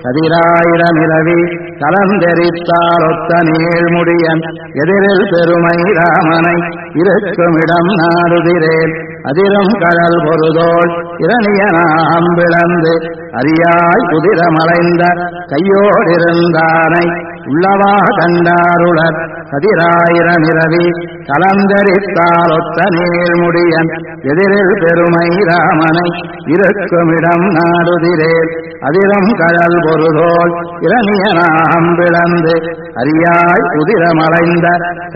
கதிராயிரமிரவி கலந்தெரித்தால் ஒத்த நீழ்முடியன் எதிரில் பெருமை ராமனை இருக்குமிடம் நாடுதிரேன் அதிரும் கடல் பொருதோள் இரணியனாம் விளந்து அறியாய் குதிரமலைந்த கையோடிருந்தானை உள்ளவா கண்டாருளர் கதிராயிரமிரவி கலந்தரித்தால் ஒத்த நீழ்முடியன் எதிரில் பெருமை ராமனை இருக்குமிடம் நாடுதிரேல் அதிரும் கடல் பொருதோள் இரணியனாம் விளந்து அறியாய் குதிரமலைந்த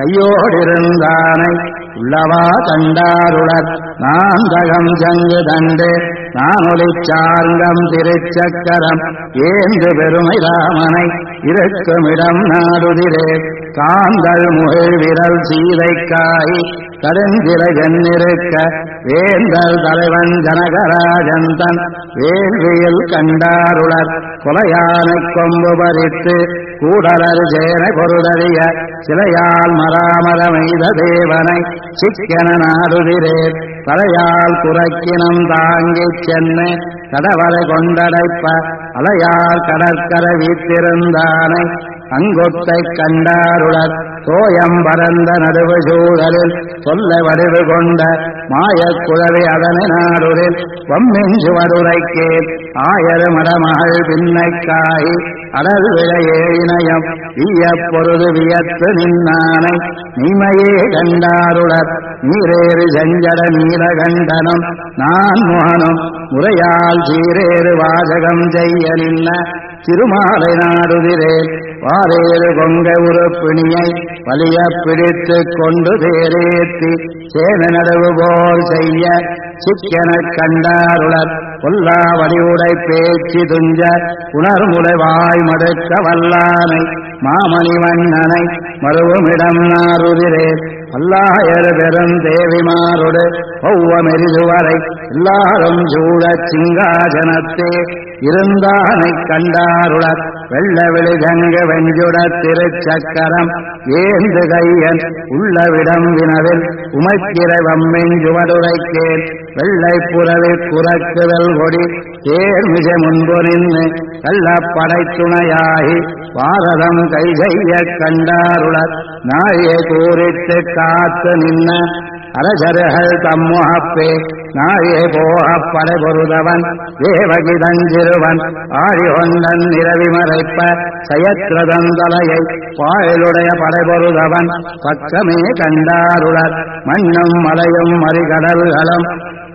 கையோடிருந்தானை உள்ளவா கண்டாருளர் நாந்தகம் சங்கு தண்டு நானொலிச்சார்கம் திருச்சக்கரம் ஏந்து பெருமை ராமனை இருக்குமிடம் நாடுதிரே காந்தல் முகில் விரல் சீதைக்காய் கருஞ்சிறகன்னிருக்க வேந்தல் தலைவன் ஜனகராஜன் தன் வேள்வியில் கண்டாருளர் கொலையானை கொம்பு பறித்து கூடலர் ஜேனை பொருதறிய சிலையால் மராமரமெய்த தேவனை சிக்கன நாடுதிரேர் தலையால் குறைக்கினம் தாங்கிச் சென்னு கடவரை கொண்டடைப்ப அலையால் கடற்கரை வீத்திருந்தானை அங்கொத்தை கண்டாருளர் தோயம் பரந்த நடுவு சூழலில் சொல்ல வடிவு கொண்ட மாயக் குழவி அதனை நாடுரில் வம்மின் சுவடுரைக்கே ஆயரு மடமகள் பின்னைக்காய் அடல் விழையே இணையம் ஈயப் பொருது வியத்து நின்னானை நீமையே கண்டாருளர் நீரேறு செஞ்சட நீலகண்டனும் நான் முகனும் முறையால் சீரேறு வாசகம் செய்ய நின்ன திருமாலை நாடுதிரேன் வாரேறு கொங்க உறுப்பிணியை வலிய பிடித்துக் கொண்டு தேரேத்தி சேன நடுவு போல் செய்ய சிக்கெனக் கண்டாருளர் கொல்லா வடிவுடை பேச்சு துஞ்ச உணர்முலை வாய் மடுக்க வல்லானை மாமணி வண்ணனை மறுவுமிடம் நாருதிரேன் அல்லாயரு பெரும் தேவிமாரோடு ஒவ்வமெரிதுவரை எல்லாரும் சூழச் சிங்காசனத்தே இருந்தானை கண்டாருளர் வெள்ள விழுதங்கு வெஞ்சுட திருச்சக்கரம் ஏந்து கையன் உள்ளவிடம் வினவில் உமைக்கிரை வம்மெஞ்சுவடுரைக்கேன் வெள்ளை புறவி குறக்குதல் கொடி தேர்மிசை முன்பு நின்று கள்ளப்படை துணையாகி பாரதம் கை செய்ய கண்டாருளர் நாயே கூறித்து காத்து நின்ன அரசர்கள் தம்முகப்பே நாயே போகப் படை பொருதவன் தேவகிதஞ்சிறுவன் ஆழி கொண்டன் நிரவி மறைப்ப சயத்ரதன் தலையை பாயலுடைய படை பொருதவன் பக்கமே கண்டாருளர் மண்ணும் மலையும் மறிகடல்களும்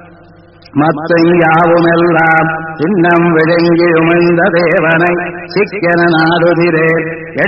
மத்தும் யாவுமெல்லாம் சின்னம் விழுங்கி உமிழ்ந்த தேவனை சிக்கென நாடுதிரேன்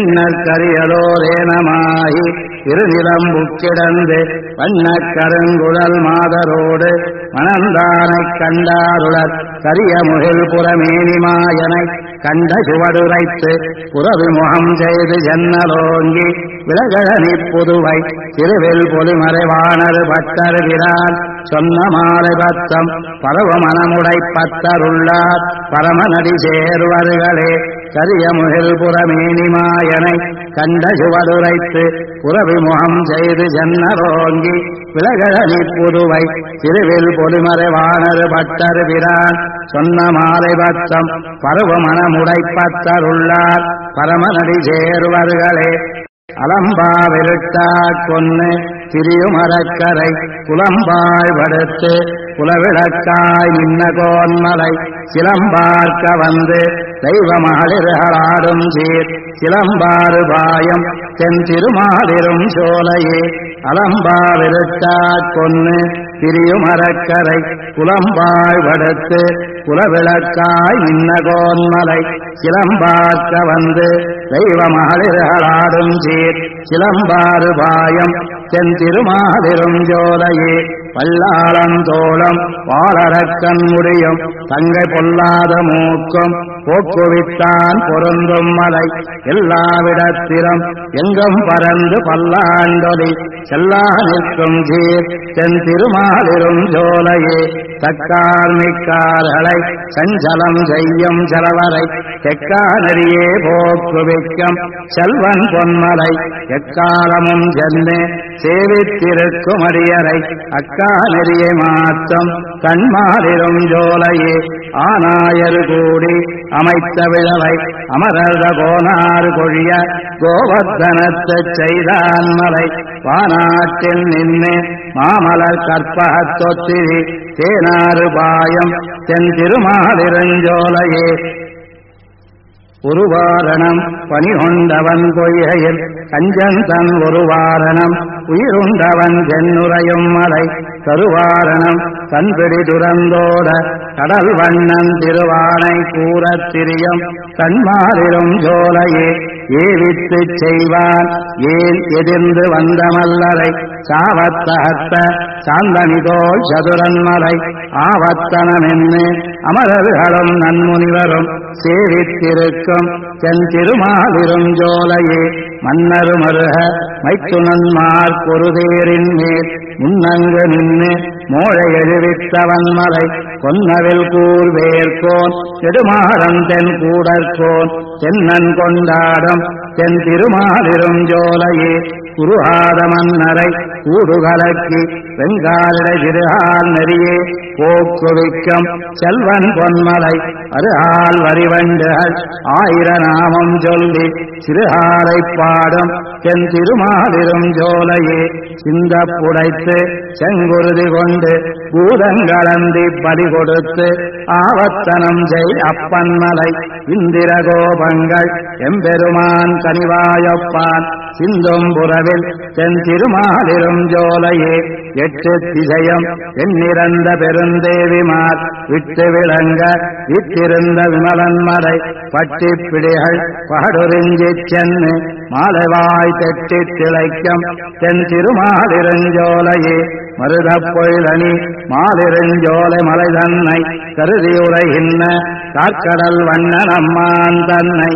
எண்ணற்கரியதோரேனமாகி இருநிலம்புக்கிடந்து வண்ணக் கருங்குழல் மாதரோடு மணந்தானைக் கண்டாருளர் கரிய முகில் புறமேனி மாயனை கண்ட சுவடுரைத்து புறவிமுகம் செய்து ஜன்னலோங்கி விலகழனி புதுவை திருவில் பொலிமறைவாணர் பட்டர் விரான் சொன்ன மாலை பத்தம் பரவ மனமுடை பத்தருள்ளார் பரமநடி சேர்வர்களே கரிய முகில் புறமேனி மாயனை கண்ட சுவடுரைத்து புறவிமுகம் செய்து ஜன்னலோங்கி விலகழனி புதுவை திருவில் பொலிமறைவாணர் பட்டர் விரான் சொன்ன மாலை பத்தம் பரவ மனமுடை பத்தருள்ளார் பரமநடி சேர்வர்களே அலம்பா விருட்டா கொன்னு திரியுமரக்கரை புலம்பாய் படுத்து புலவிளக்காய் நின்ன கோன்மலை சிலம்பார்க்க வந்து தெய்வ மகளிர்களாடும் சீர் சிலம்பாறு பாயம் தென் திருமாலிரும் சோலையே அலம்பா விருட்டா கொன்னு திரியுமரக்கரை புலம்பாய் படுத்து புலவிளக்காய் நின்ன கோன்மலை சிலம்பார்க்க வந்து தெய்வ மகளிர்களாடும் சீர் சிலம்பாறு பாயம் தென் திருமாலிரும் ஜோலையே பல்லாளம் தோளம் வாளரக்கன் முடியும் தங்கை பொல்லாத மூக்கும் போக்குவித்தான் பொருந்தும் மலை எல்லாவிடத்திலும் எங்கும் பறந்து பல்லாண்டொலி செல்லா நிற்கும் சீர் தென் திருமாலிரும் ஜோலையே தக்கார்மிக்கார்களை சஞ்சலம் செய்யும் செலவரை தெக்கானரியே போக்குவிக்கும் செல்வன் பொன்மலை எக்காலமும் சென்று சேவித்திருக்கும் அடியரை அக்கா நெறியை மாற்றம் கண்மாறிரும் ஜோலையே ஆனாயரு கூடி அமைத்த விழவை அமரத கோனாறு கொழிய கோவர்த்தனத்தைச் செய்தான் மலை வானாட்டில் நின்று மாமலர் கற்பகத்தொத்திரி தேனாறு பாயம் தென் திருமாலிருஞ்சோலையே உருவாரணம் பணிகொண்டவன் பொய்கையில் கஞ்சன் தன் ஒருவாரணம் உயிருண்டவன் தென்னுரையும் மலை கருவாரணம் கண்பிடி துறந்தோட கடல் வண்ணன் திருவானை கூறத் திரியம் கண்மாறிலும் ஜோலையே ஏவித்துச் செய்வான் ஏன் எதிர்ந்து வந்த மல்லரை சாவத்தகத்த சாந்தனிதோல் சதுரன்மலை ஆவத்தனமென்னு அமரர்களும் நன்முனிவரும் சேவித்திருக்கும் சென் திருமாலிரும் ஜோலையே மன்னரு மருக மைத்துனன்மார் பொருதேரின் மேல் முன்னங்கு நின்று மோழை எழுவித்தவன் மலை கொன்னவில் கூர்வேற்கோன் நெடுமாறன் தென் கூடற்கோன் தென்னன் கொண்டாடும் தென் திருமாலிரும் ஜோலையே குருகாத மன்னரை கூடுகலக்கி வெங்காலிட திருகால் நெறியே போக்குவிக்கும் செல்வன் பொன்மலை அருகால் வரிவண்டுகள் ஆயிர நாமம் சொல்லி சிறுகாலை பாடும் தென் திருமாலிரும் ஜோலையே சிந்த புடைத்து செங்குருதி கொண்டு பூதங்களந்தி பலி கொடுத்து ஆவத்தனம் ஜெய் அப்பன்மலை இந்திர கோபங்கள் எம்பெருமான் கனிவாயப்பான் சிந்தும் புறவில் தென் திருமாலிரும் ஜோலையே எட்டு திசையும் எண்ணிறந்த பெருந்தேவிமார் விட்டு விளங்க விட்டிருந்த விமலன்மலை பட்டி பிடிகள் பகடுறிஞ்சிச் சென்னு மாலைவாய் தெட்டித் திளைக்கும் தென் திருமாலிருஞ்சோலையே மருதப் பொழிலணி மாலிருஞ்சோலை மலை தன்னை கருதியுரைகின்ற கார்க்கடல் வண்ணனம்மான் தன்னை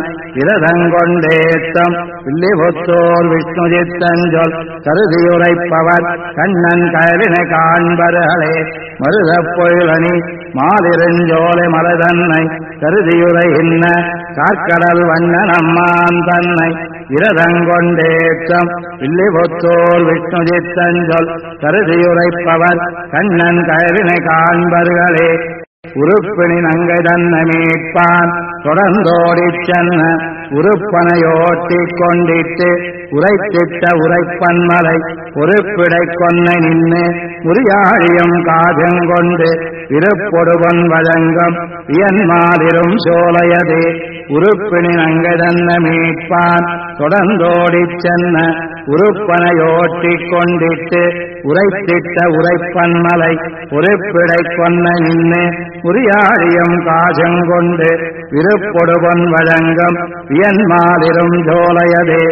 விரதங்கொண்டேத்தம் வில்லிபுத்தோர் விஷ்ணுஜித்தஞ்சொல் கருதியுரைப்பவர் கண்ணன் கயலினை காண்பர்களே மருதப் பொழிலணி மாலிருஞ்சோலை மலை தன்னை கருதியுரைகின்ற கார்க்கடல் வண்ணனம்மான் தன்னை விரதங்கொண்டேற்றம் வில்லிபுத்தோர் விஷ்ணுஜித்தஞ்சொல் கருதியுரைப்பவர் கண்ணன் கயலினை காண்பர்களே உறுப்பினி நங்கை தன்னை மீட்பான் தொடர்ந்தோடிச் சென்ன உறுப்பனையோட்டிக் கொண்டிட்டு உரைத்திட்ட உரைப்பன்மலை பொறுப்பிடை கொன்னை நின்று முறியாழியும் காதங்கொண்டு விருப்பொடுவன் வழங்கும் இயன்மாதிரும் சோலையதே உறுப்பினி நங்கை தன்னை மீட்பான் தொடர்ந்தோடிச் சென்ன உறுப்பனையோட்டிக் கொண்டிட்டு உரைத்திட்ட உரைப்பன்மலை பொறுப்பிடை கொன்னை நின்று முறியாழியும் காஜங்கொண்டு விருப்பொடுவன் வழங்கும் வியன்மாதிரும் ஜோலையதே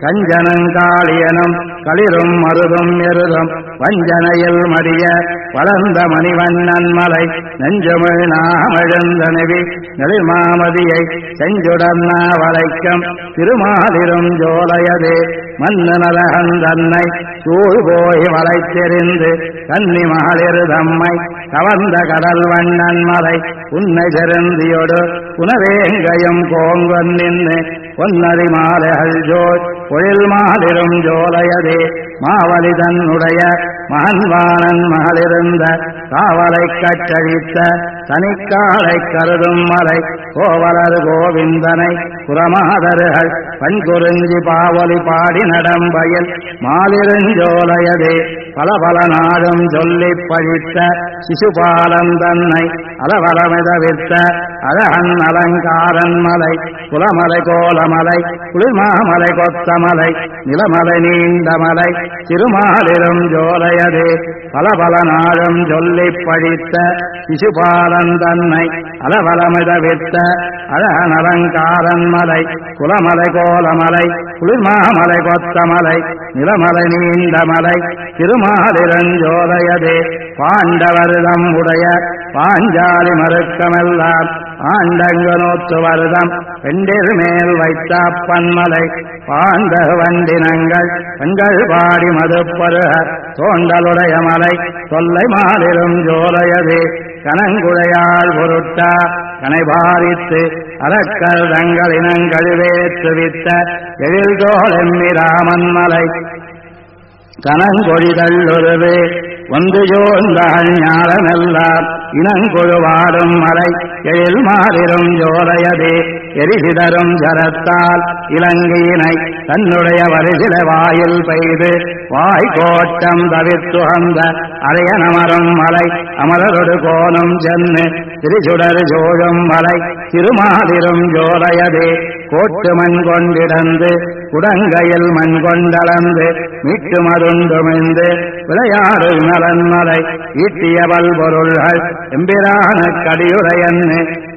கஞ்சனங்காளியனும் களிரும் மருதும் எருதும் வஞ்சனையில் மடிய வளர்ந்த மணிவண்ணன் மலை நெஞ்சமிழ் நாமெழுந்த நெவி நெளிமாமதியை செஞ்சுடர்னா வளைக்கும் திருமாலிரும் ஜோலையதே மன்னு நலகன் தன்னை சூழ் போய் வளைத்தெறிந்து கன்னி மகளிர் தம்மை கவர்ந்த கடல் வண்ணன் மலை உன்னை செருந்தியொடு புனவேங்கையும் கோங்கன் நின்று பொன்னரி மாலைகள் ஜோய் பொழில் மாலிரும் ஜோலையதே மாவலி தன்னுடைய மகன்வானன் மகளிருந்த காவலை கட்டழித்த தனிக்காலை கருதும் மலை கோவலர் கோவிந்தனை புறமாதர்கள் பண்குறிஞ்சி பாவலி பாடி நடம்பயில் மாலிருஞ்சோலையதே பல பல நாடும் சொல்லிப் பழித்த சிசுபாலன் தன்னை அலவலமிதவித்த அழகன் அலங்காரன் மலை குலமலை கோலமலை குளிர்மாமலை கொத்தமலை நிலமலை நீண்டமலை திருமாலிரும் ஜோலையதே பல பல நாடும் சொல்லிப் பழித்த சிசுபாலன் தன்னை அலவலமிதவித்த அழகன் அலங்காரன் மலை குலமலை கோலமலை குளிர்மாமலை கொத்தமலை நிலமலை நீண்டமலை திருமாலிருஞ்சோலையதே பாண்டவர்தம் உடைய பாஞ்சாலி மறுக்கமெல்லாம் ஆண்டங்கு நூற்று வருதம் பெண்டிர் மேல் வைத்த பன்மலை பாண்ட வண்டினங்கள் பெண்கள் பாடி மதுப்பருக தோண்டலுடைய மலை தொல்லை மாலிரும் ஜோலையதே கனங்குழையாள் பொருட்டா கனை பாரித்து அறக்கல் தங்கள் இனங்கழுவேற்றுவித்த எழில் தோழெம்மி ராமன் மலை கனங்கொழிதல்லுருவே ஒன்று ஜோந்தாள் ஞாலமெல்லாம் இனங்குழுவாடும் மலை எழில் மாறிடும் ஜோலையதே எரிசிதரும் ஜரத்தால் இலங்கையினை தன்னுடைய வரிசில வாயில் பெய்து வாய்கோட்டம் தவிர்த்துகந்த அரையனமரும் மலை அமரரொடு கோணம் சென்னு திரிசுடர் ஜோழும் மலை திருமாலிரும் ஜோலையதே கோட்டு மண் கொண்டிடந்து குடங்கையில் மண் கொண்டளந்து மீட்டு மருண்டுமிழ்ந்து விளையாடு நலன்மலை ஈட்டிய பல்பொருள்கள் எம்பிரான கடியுரையன்னு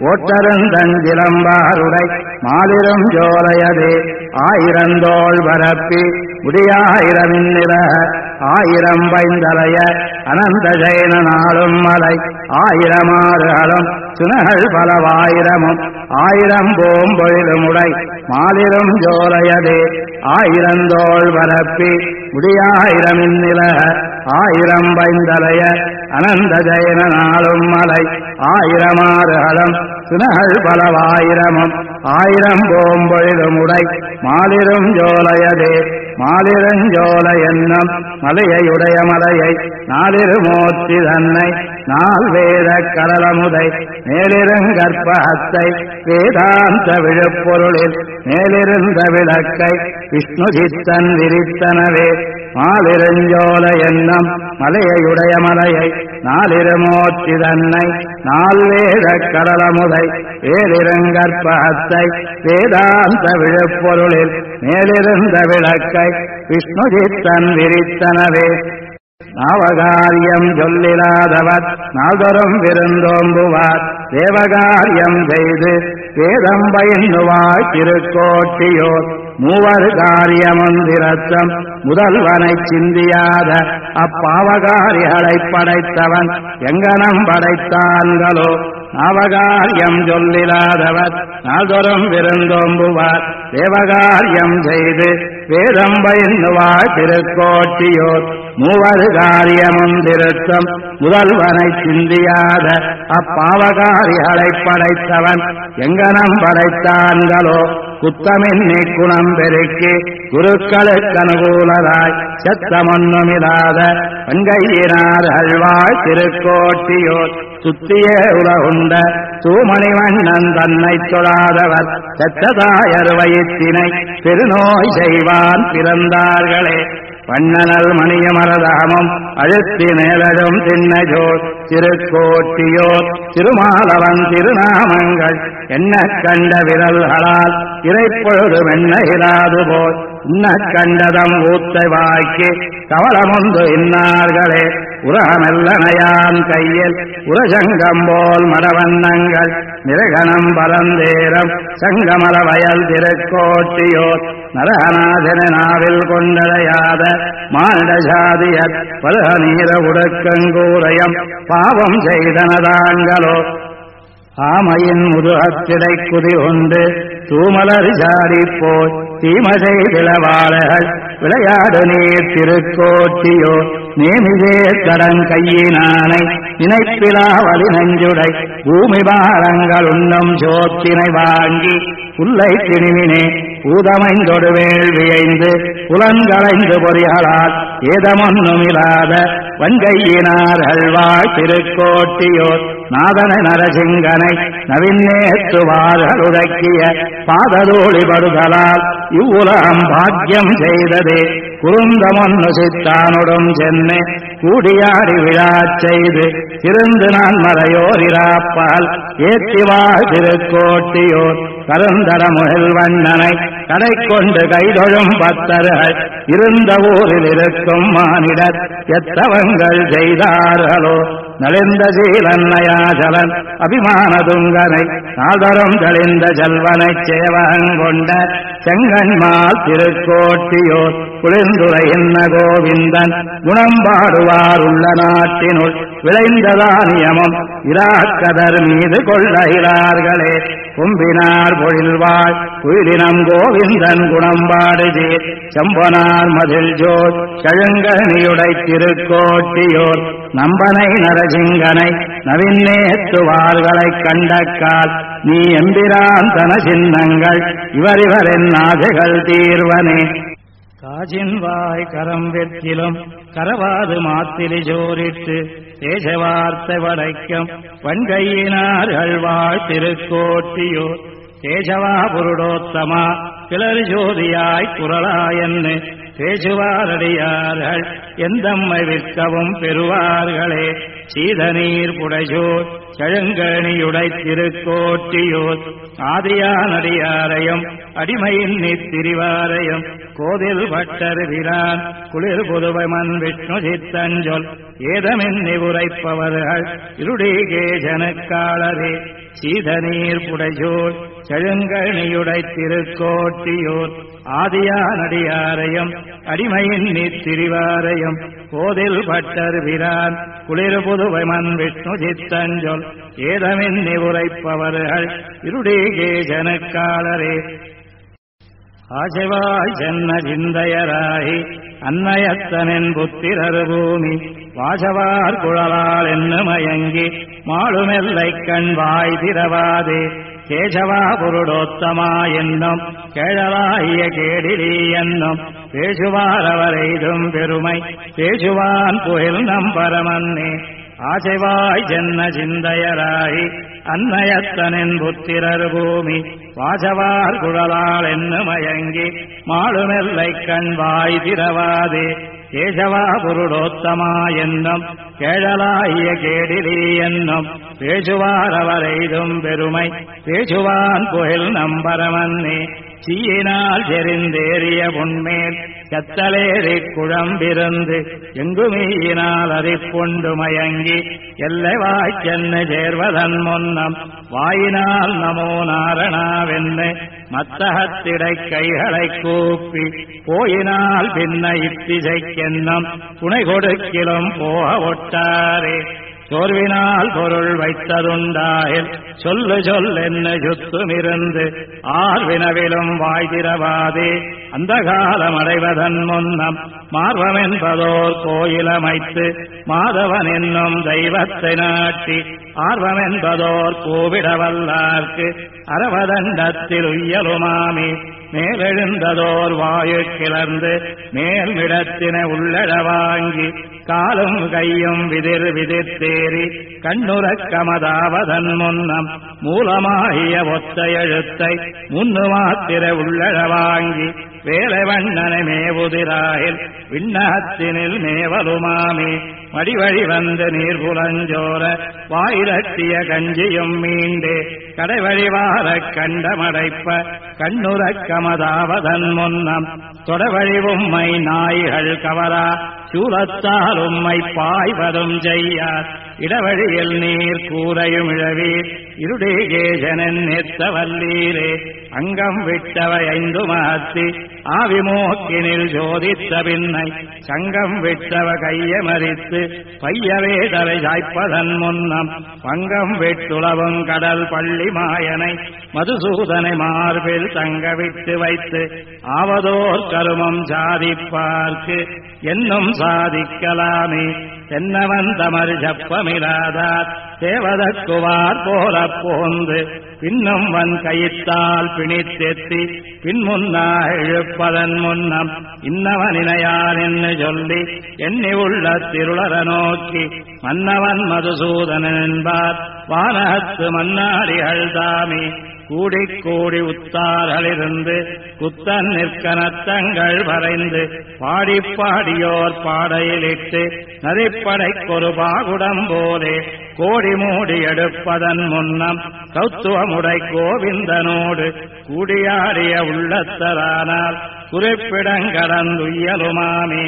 ஓட்டருந்தஞ்சிலம்பாருடை மாலிரும் ஜோலையதே ஆயிரந்தோள் பரப்பி முடியாயிரமின்னிற ஆயிரம் பைந்தலைய அனந்த ஜெயன நாளும் மலை ஆயிரமாறுகளும் சுனகள் பலவாயிரமும் ஆயிரம் போம்பொழிலுமுடை மாலிரும் ஜோலையதே ஆயிரந்தோள் பரப்பி முடியாயிரமின்னில ஆயிரம் பைந்தலைய அனந்த ஜெயன நாளும் மலை ஆயிரமாறுகளும் சுனகள் பலவாயிரமும் ஆயிரம் போம்பொழிலுமுடை மாலிரும் ஜோலையதே மாலிருஞ்சோல என்னும் மலையுடைய மலையை நாலிருமூர்த்தி தன்னை நால் வேத கடலமுதை மேலிருங்கற்பகத்தை வேதாந்த விழுப்பொருளில் மேலிருந்த விளக்கை விஷ்ணு சித்தன் விரித்தனவே மாலிருஞ்சோல என்னும் மலையுடைய மலையை நாலிருமூர்த்தி தன்னை நால் வேத கடலமுதை மேலிருங்கற்பகத்தை வேதாந்த விழுப்பொருளில் மேலிருந்த விளக்கை விஷ்ணு சித்தன் விரித்தனவே நாவகாரியம் சொல்லிலாதவர் நாதரும் விருந்தோம்புவார் தேவகாரியம் செய்து வேதம் பயின்னுவாய் திருக்கோட்டியோர் மூவர் காரியமந்திரத்தம் முதல்வனை சிந்தியாத அப்பாவகாரிகளை படைத்தவன் எங்கனம் படைத்தான்களோ நாவகாரியம் சொல்லிலாதவர் நாதரும் விருந்தோம்புவார் தேவகாரியம் செய்து வேதம் பயின்னுவாய் திருக்கோட்டியோர் மூவர் காரியமந்திரத்தம் முதல்வனை சிந்தியாத அப்பாவகாரிகளை படைத்தவன் எங்கனம் படைத்தான்களோ குத்தமின்னி குணம் பெருக்கி குருக்களுக்கு அனுகூலராய் செத்தமொன்னுமில்லாத பங்கையினார் அழ்வாய் திருக்கோட்டியோர் சுத்திய உலகுண்ட தூமணிவண்ணன் தன்னை தொழாதவர் செத்ததாயர் வயிற்றினை பெருநோய் செய்வான் பிறந்தார்களே வண்ணனல் மணியமரதாமம் அழுத்தி நேரடும் திண்ணஜோர் திருக்கோட்டியோர் திருமாலவன் திருநாமங்கள் என்ன கண்ட விரல்களால் இறைப்பொழுது வெண்ண இராது போல் இன்ன கண்டதம் ஊத்தை வாய்க்கு கவலமுந்து இன்னார்களே உரகமெல்லனையான் கையில் உரசங்கம் போல் மடவண்ணங்கள் நிரகணம் பரந்தேரம் சங்கமல வயல் திருக்கோட்டியோர் நரகநாதன நாவில் கொண்டடையாத மானிட சாதியர் பருக நீர உடக்கங்கூரயம் பாவம் செய்தனதாங்களோ ஆமையின் முதுகத்திடை குதி கொண்டு தூமலர் சாடிப்போய் தீமசை விளவாளர்கள் விளையாடு நீர் திருக்கோட்டியோ நேமிதே கடன் கையினானை நினைப்பிலா வலி நஞ்சுடை பூமி பாரங்கள் உண்ணும் சோத்தினை வாங்கி புல்லை திணிவினே பூதமைந்தொடு வேள்வியைந்து புலன்களைந்து பொறிகளால் ஏதமொன்னுமில்லாத வன்கையினார்கள் வாழ் திருக்கோட்டியோர் நாதன நரசிங்கனை நவின்னேத்துவார்கள் உடக்கிய பாததோழிபடுதலால் இவ்வுலகம் பாக்கியம் செய்ததே குறுந்தமொன்னு சித்தானுடன் சென்னை கூடியாடி விழாச் செய்து திருந்து நான் மறையோரிராப்பால் ஏற்றிவாழ் திருக்கோட்டியோர் கருந்தட முகில் வண்ணனை கடை கொண்டு கைதொழும் பக்தர்கள் இருந்த ஊரில் இருக்கும் மானிடர் எத்தவங்கள் செய்தார்களோ நலிந்த சீலன்னையாசலன் அபிமான துங்கனை நாதரம் தெளிந்த செல்வனைச் சேவகங்கொண்ட செங்கன்மால் திருக்கோட்டியோர் குளிர்ந்துரையின்ன கோவிந்தன் குணம்பாடுவார் உள்ள நாட்டினுள் விளைந்ததானியமும் இராக்கதர் மீது கொள்ளையிறார்களே கும்பினார் பொழில்வாழ் குயிலினம் கோவிந்தன் குணம்பாடுதே செம்பனார் மதில் ஜோர் செழுங்கனியுடை திருக்கோட்டியோர் நம்பனை நரசிங்கனை நவின்னேத்துவார்களைக் கண்டக்கால் நீ எம்பிரான் தன சின்னங்கள் இவரிவரின் ஆசைகள் தீர்வனே காஜின் வாய் கரம் வெற்றிலும் கரவாது மாத்திரி ஜோரிட்டு தேஜவார்த்தை வடைக்கும் வன்கையினார்கள் வாழ் திருக்கோட்டியோர் தேஜவா புருடோத்தமா கிளர் ஜோதியாய் குரலாயன்னு பேசுவாரடியார்கள் எந்தம்மை விற்கவும் பெறுவார்களே சீதநீர் புடைசோர் செழுங்கணியுடை திருக்கோட்டியோர் ஆதியானடியாரையும் அடிமையின் நித்திரிவாரையும் கோதில் பட்டருகிறான் குளிர் புதுவமன் விஷ்ணு சித்தஞ்சொல் ஏதமென்னி உரைப்பவர்கள் இருடிகே ஜனக்காளரே சீதநீர் புடைசோர் செழுங்கணியுடை திருக்கோட்டியோர் ஆதியானடியாரையும் அடிமையின் நித்திரிவாரையும் கோதில் பட்டருகிறான் குளிர் புதுவமன் விஷ்ணு சித்தஞ்சொல் ஏதமென்னி உரைப்பவர்கள் இருடிகே ஜனக்காளரே ஆசைவாய் சென்ன சிந்தையராகி அன்னயத்தனின் புத்திரர் பூமி வாசவார் குழலால் என்ன மயங்கி மாளுமெல்லை கண் வாய் திரவாதே கேசவா புருடோத்தமா என்னும் கேழலாகிய கேடிலி என்னும் பேசுவார் அவரைதும் பெருமை பேசுவான் புயல் நம்பரமன்னே ஆசைவாய் சென்ன சிந்தையராகி அன்னயத்தனின் புத்திரர் பூமி வாசவார் குழலால் என்ன மயங்கி மாளுமெல்லை கண் வாய் திரவாதே கேசவா புருடோத்தமா என்னும் கேழலாகிய கேடிலி என்னும் பேசுவார் அவரைதும் பெருமை பேசுவான் புயல் நம்பரமன்னே சீயினால் செறிந்தேறிய பொன்மேல் கத்தலேறி குழம்பிருந்து எங்குமீயினால் அறிப்புண்டு மயங்கி எல்லை வாய்ச்சென்ன சேர்வதன் முன்னம் வாயினால் நமோ நாரணாவென்னு மத்தகத்திடை கைகளை கூப்பி போயினால் பின்ன இத்திசைக்கென்னம் துணை கொடுக்கிலும் போக ஒட்டாரே சோர்வினால் பொருள் வைத்ததுண்டாயில் சொல்லு என்ன சுத்துமிருந்து ஆர்வினவிலும் வாய்திரவாதே அந்த காலம் அடைவதன் முன்னம் மார்வம் என்பதோர் கோயிலமைத்து மாதவன் என்னும் தெய்வத்தை நாட்டி ஆர்வம் என்பதோர் கோவிடவல்லார்க்கு அரவதண்டத்தில் உய்யலுமாமி மேலெழுந்ததோர் வாயு கிளர்ந்து மேல்மிடத்தின உள்ளழ வாங்கி காலும் கையும் விதிர் விதிர்த்தேறி கண்ணுறக்கமதாவதன் முன்னம் மூலமாகிய ஒத்த எழுத்தை முன்னு மாத்திர உள்ளழ வாங்கி வேலை வண்ணனை மேவுதிராயில் விண்ணகத்தினில் மேவலுமாமே மடிவழி வந்து நீர் புலஞ்சோர வாயிரட்டிய கஞ்சியும் மீண்டே கடைவழி வார கண்டமடைப்ப கண்ணுறக்கமதாவதன் முன்னம் தொடவழி உம்மை நாய்கள் கவரா சூலத்தால் உம்மை பாய்வதும் செய்யார் இடவழியில் நீர் கூரையும் இழவீர் இருடேகேசனன் நேர்த்தவல்லீரே அங்கம் விட்டவை ஐந்து மாத்தி ஆவிமோக்கினில் ஜோதித்த பின்னை சங்கம் விட்டவ கைய மறித்து பையவே தலை சாய்ப்பதன் முன்னம் பங்கம் விட்டுளவும் கடல் பள்ளி மாயனை மதுசூதனை மார்பில் தங்க விட்டு வைத்து ஆவதோர் கருமம் சாதிப்பார்க்கு என்னும் சாதிக்கலாமே தென்னவன் தமர் ஜப்பமிலாதார் தேவதற்குவார் போல போந்து பின்னும் வன் கயிற்றால் பிணித்தெத்தி பின்முன்னா இழுப்பதன் முன்னம் இன்னவன் இணையான் என்று சொல்லி எண்ணி உள்ள திருளர நோக்கி மன்னவன் மதுசூதனன் என்பார் வானகத்து மன்னாடிகள் தாமே கூடிக் கூடி உத்தார்களிருந்து குத்தன் நிற்கனத்தங்கள் வரைந்து பாடிப்பாடியோர் பாடையிலிட்டு நதிப்படைக்கொரு பாகுடம் போலே கோடி மூடி எடுப்பதன் முன்னம் கௌத்துவமுடை கோவிந்தனோடு கூடியாடிய உள்ளத்தரானால் குறிப்பிடங்கடந்துயலுமாமே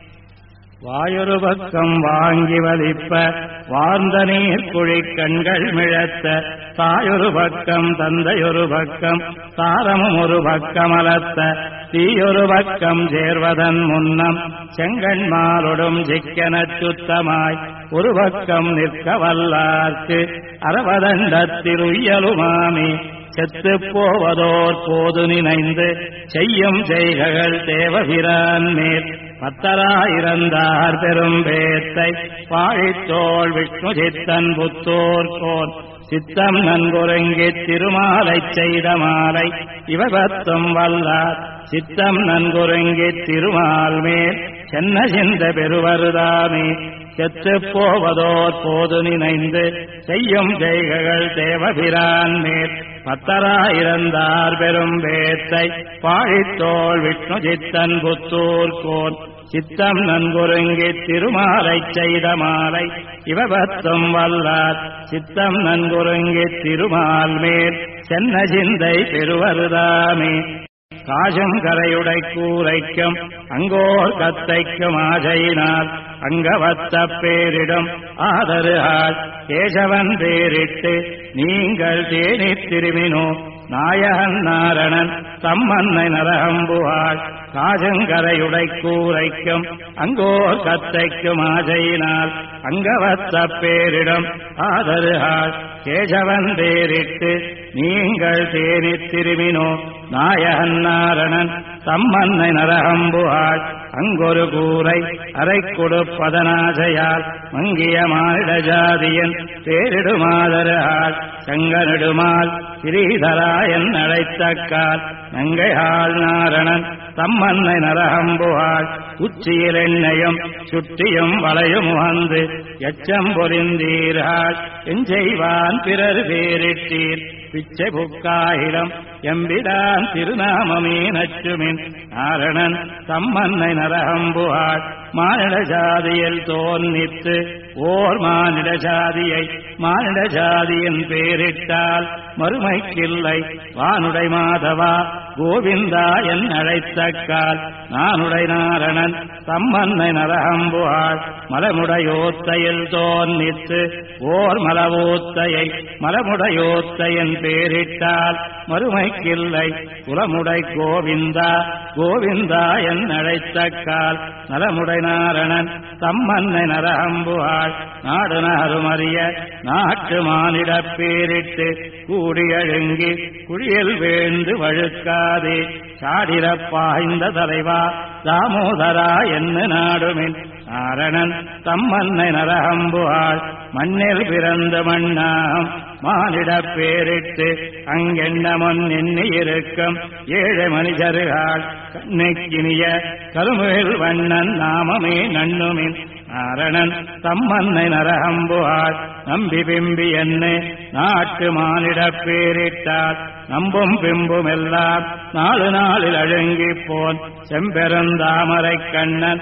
வாயொரு பக்கம் வாங்கி வலிப்ப வார்ந்த நீர் குழி கண்கள் மிழத்த தாயொரு பக்கம் தந்தையொரு பக்கம் தாரமும் ஒரு பக்கம் அலத்த தீயொரு பக்கம் சேர்வதன் முன்னம் செங்கண்மாலொடும் சிக்கனச் சுத்தமாய் ஒரு பக்கம் நிற்க வல்லார்க்கு அரவதண்டத்தில் உய்யலுமாமே செத்துப் போவதோர் போது நினைந்து செய்யும் செய்கைகள் தேவபிரான் மேல் பத்தராயிரந்தார் பெரும் பேத்தை பாழித்தோள் விஷ்ணு சித்தன் புத்தோர்கோன் சித்தம் நன்குறங்கித் திருமாலைச் செய்த மாலை இவபத்தும் வல்லார் சித்தம் நன்குறங்கித் திருமால் மேல் சென்ன சிந்த பெருவருதாமே செத்துப் போவதோர் போது நினைந்து செய்யும் செய்கைகள் தேவபிரான் மேல் பத்தராயிரந்தார் பெரும் வேத்தை பாழித்தோள் விஷ்ணு சித்தன் புத்தூர்கோன் சித்தம் நன்குறங்கித் திருமாலைச் செய்த மாலை இவபத்தும் வல்லார் சித்தம் நன்குறங்கித் திருமால் மேல் சென்ன சிந்தை பெருவருதாமே காசும் கரையுடை கூரைக்கும் அங்கோர் கத்தைக்கும் ஆசையினால் அங்கவத்த பேரிடும் ஆதருகால் கேசவன் பேரிட்டு நீங்கள் தேனித் திருமினோ நாயகன் நாரணன் தம்மன்னை நரகம்புவாள் காசுங்கரையுடை கூரைக்கும் அங்கோர் கத்தைக்கும் ஆசையினால் அங்கவத்த பேரிடம் ஆதருகால் கேசவன் பேரிட்டு நீங்கள் தேனித் திருமினோ நாயகன் நாரணன் தம்மன்னை நரகம்புவாள் அங்கொரு கூரை அரை கொடுப்பதனாசையால் மங்கிய மானிட ஜாதியன் பேரிடுமாதருகாள் செங்கனிடுமால் ஸ்ரீதராயன் அழைத்தக்கால் நங்கையாள் நாரணன் தம்மன்னை நரகம்புவாள் உச்சியில் எண்ணெயும் சுற்றியும் வளையும் வந்து எச்சம் பொறிந்தீர்கள் எஞ்செய்வான் பிறர் பேரிட்டீர் பிச்சை புக்காயிடம் எம்பிடான் திருநாமமே நச்சுமின் நாரணன் தம்மன்னை நரகம்புவாள் மானிட ஜாதியில் தோன்னித்து ஓர் மானிட ஜாதியை மானிட ஜாதியின் பேரிட்டால் மறுமைக்கில்லை வானுடை மாதவா கோவிந்தா என் அழைத்தக்கால் நானுடை நாரணன் தம்மன்னை நரகம்புவாள் மலமுடையோத்தையில் தோன்னித்து ஓர் மலவோத்தையை மலமுடையோத்தையின் பேரிட்டால் மறுமைக்கில்லை குலமுடை கோவிந்தா கோவிந்தா என் அழைத்தக்கால் நலமுடை நாரணன் தம்மன்னை நரகம்புவாள் நாடு நகருமறிய நாட்டு மானிடப் பேரிட்டு கூடியழுங்கி குழியில் வேண்டு வழுக்காதே சாடிரப் பாய்ந்த தலைவா தாமோதரா என்ன நாடுமின் நாரணன் தம்மன்னை நரகம்புவாள் மண்ணில் பிறந்த மண்ணாம் மானிடப் பேரிட்டு அங்கெண்ணமொன் எண்ணி இருக்கும் ஏழை மனிதர்கள் கண்ணுக்கினிய கருமுகில் வண்ணன் நாமமே நண்ணுமின் நாரணன் தம்மன்னை நரகம்புவாள் நம்பி பிம்பி என்ன நாட்டு மானிடப் பேரிட்டார் நம்பும் பிம்பும் எல்லாம் நாலு நாளில் அழுங்கிப் போன் செம்பெருந்தாமரை கண்ணன்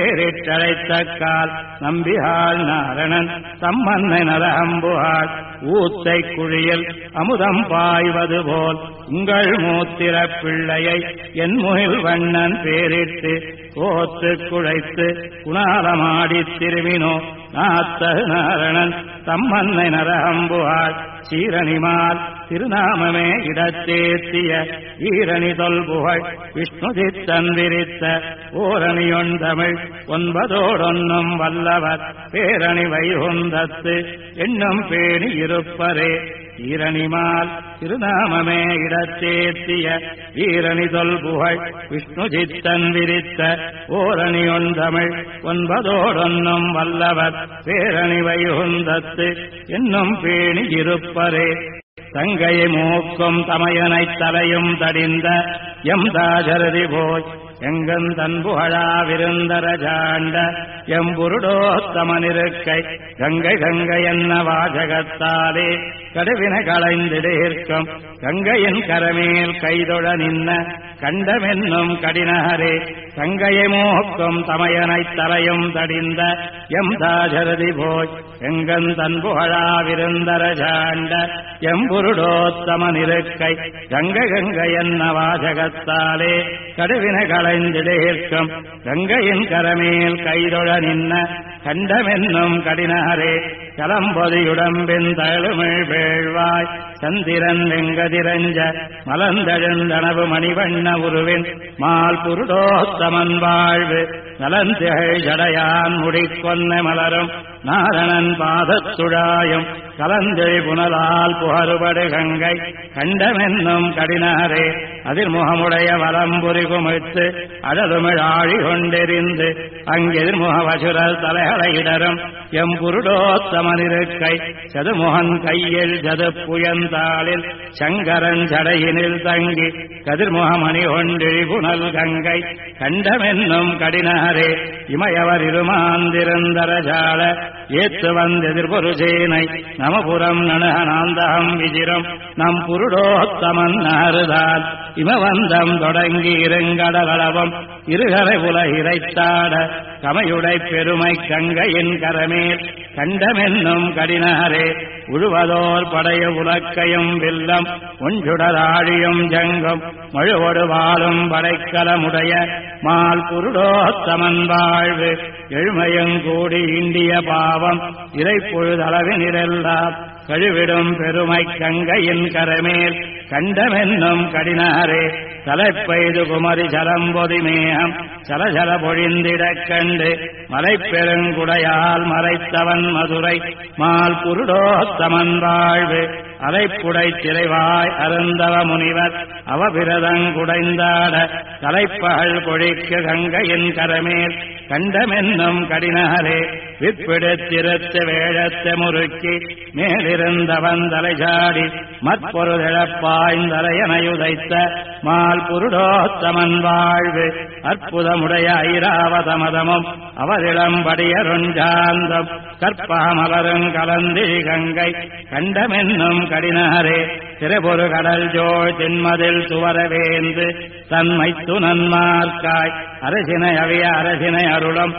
பேரிட்டழைத்தக்கால் நம்பியாள் நாரணன் தம்மன்னை நரகம்புவாள் ஊத்தை குழியில் அமுதம் பாய்வது போல் உங்கள் மூத்திர பிள்ளையை என் முகில் வண்ணன் பேரிட்டு கோத்து குழைத்து குணாலமாடித் திருவினோ நாத்தகு நாரணன் தம்மன்னை நரகம்புவாள் சீரணிமால் திருநாமமே இடத்தேத்திய ஈரணி தொல்புகழ் விஷ்ணு சித்தன் விரித்த ஓரணியொண்டமிழ் ஒன்பதோடொன்னும் வல்லவர் பேரணி வைகுந்தத்து என்னும் பேணி இருப்பரே ஈரணிமால் திருநாமமே இடத்தேத்திய ஈரணி தொல்புகழ் விஷ்ணு சித்தன் விரித்த ஓரணியொண்டமிழ் ஒன்பதோடொன்னும் வல்லவர் பேரணி வைகுந்தத்து என்னும் பேணி இருப்பரே தங்கையை மூக்கும் தமையனைத் தலையும் தடிந்த எம் தாஜரதி போய் எங்கன் தன் புகழா விருந்தரஜாண்ட எம்புருடோத்தமனிருக்கை கங்கை கங்கை என்ன வாசகத்தாலே கடுவின களைந்திடேற்கும் கங்கையின் கரமேல் கைதொழ நின்ன கண்டமென்னும் கடினகரே தங்கையை மோக்கும் தமையனைத் தலையும் தடிந்த எம் தாஜரதி போய் எங்கன் தன் புகழா விருந்தரஜாண்ட எம்புருடோத்தமனிருக்கை கங்கை கங்கை என்ன வாசகத்தாலே கடுவின களைந்திடேற்கும் கங்கையின் கரமேல் கைதொழ நின்ன கண்டமென்னும் கடினகரே கலம்பொதியுடம்பின் தழுமிழ் வேள்வாய் சந்திரன் வெங்கதிரஞ்ச மலந்தெழுந்தனவு மணிவண்ண உருவின் மால் புருடோத்தமன் வாழ்வு நலந்திகழ் ஜடையான் முடிக்கொன்ன மலரும் நாரணன் பாதத்துழாயும் கலந்தெழி புனலால் புகருபடு கங்கை கண்டமென்னும் கடினரே அதிர் முகமுடைய வலம்புரி குமிழ்த்து அடலுமிழ் ஆழி கொண்டெறிந்து அங்கெதிர் முகவசுரல் தலைகளை இடரும் எம்புருடோத்தமனிருக்கை சதுமுகன் கையில் ஜதுப்புயந்தாளில் சங்கரன் சடையினில் தங்கி கதிர்முகமணி ஒன்றிழி புனல் கங்கை கண்டமென்னும் கடினாரே இமையவர் இருமாந்திருந்தரஜால ஏத்து வந்தெதிர்பொரு சேனை நமபுரம் நணுகநாந்தகம் விஜிரம் நம் புருடோத்தமன் நாறுதான் இமவந்தம் தொடங்கி இருங்கடலளவும் இருகரை உலகிரைத்தாட கமையுடை பெருமை கங்கையின் கரமேல் கண்டமென்னும் கடினாரே உழுவதோர் படைய உலக்கையும் வில்லம் ஒன்றுடராழியும் ஜங்கும் மழுவொடு வாழும் படைக்கலமுடைய மால் புருடோத்தமன் வாழ்வு எழுமையும் கூடி இண்டிய பாவம் இறைப்பொழுதளவினிரெல்லாம் கழுவிடும் பெருமை கங்கையின் கரமேல் கண்டமென்னும் கடினாரே தலைப்பெய்து குமரி சலம்பொதி மேகம் சலசல பொழிந்திடக் கண்டு மலைப்பெருங்குடையால் மறைத்தவன் மதுரை மால் புருடோத்தமன் வாழ்வு அலைப்புடை திரைவாய் அருந்தவ முனிவர் அவபிரதங்குடைந்தாட தலைப்பகல் பொழிக்கு கங்கையின் கரமேல் கண்டமென்னும் கடினாரே விற்பிடுத்திருத்து வேழத்தை முறுக்கி மேலிருந்தவன் தலைசாடி மற்பொருதழப்பாய்ந்தலையனையுதைத்த மால் புருடோத்தமன் வாழ்வு அற்புதமுடைய ஐராவதமதமும் அவரிளம்படியருஞ்சாந்தம் கற்பகமலரும் கலந்தி கங்கை கண்டமென்னும் கடினாரே திரைபொரு கடல் ஜோழ் தென்மதில் துவரவேந்து தன்மை துணன்மார்க்காய் அரசினை அவிய அரசினை அருளம்